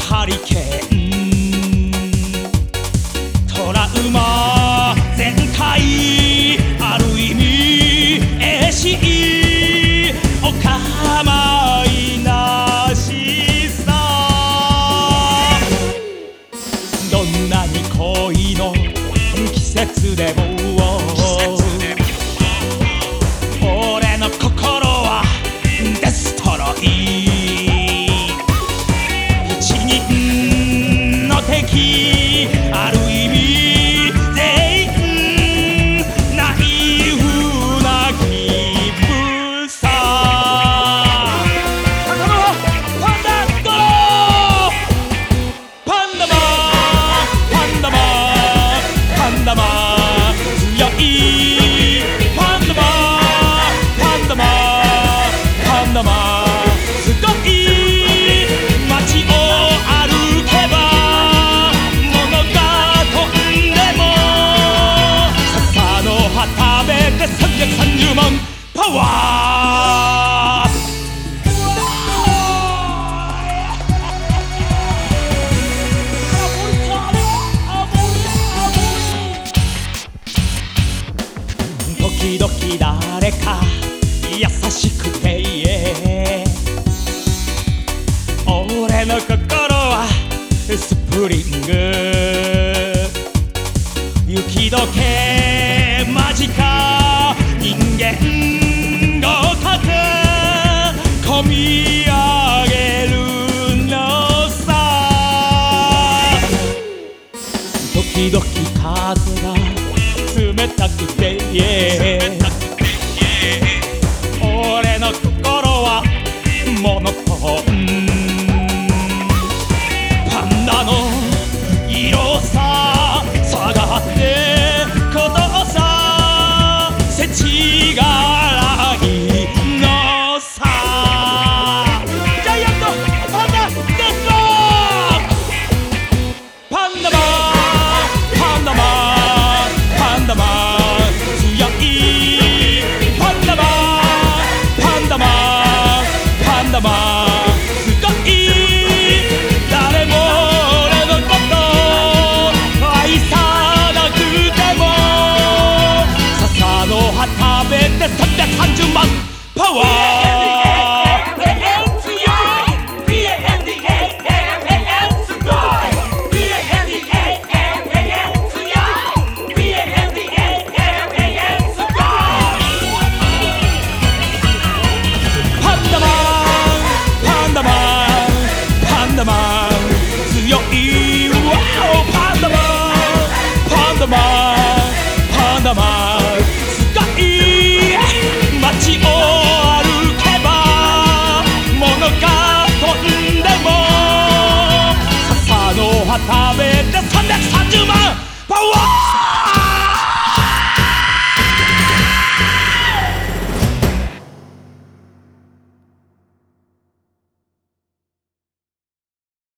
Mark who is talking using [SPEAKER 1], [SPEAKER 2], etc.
[SPEAKER 1] ハリケーントラウマ全開ある意味えしいお構いなしさどんなに恋の季節でも俺の心はデストロイ一人の敵ある意味全員ナイフな気分さパンダドローパンダマンパンダマンパンダマン強いパンダマンパンダマンパンダマンすごい街を歩けば物が飛んでも笹の葉食べて330万パワー時々誰か優しくて俺の心はスプリング雪解け間近人間合格込み上げるのさ時々風が冷たくて俺の心はモノトーンパンダの色さ下がってことさせちがらいのさジャイアントパンダデスローパンダマンパンダマンパンダマン強いパンダマンパンダマンパンダマンすごい誰も俺のこと愛さなくても笹の葉食べて330万パワー強いわパンダマンパンダマンパンダマンすごい街を歩けば物が飛んでも笹の葉食べ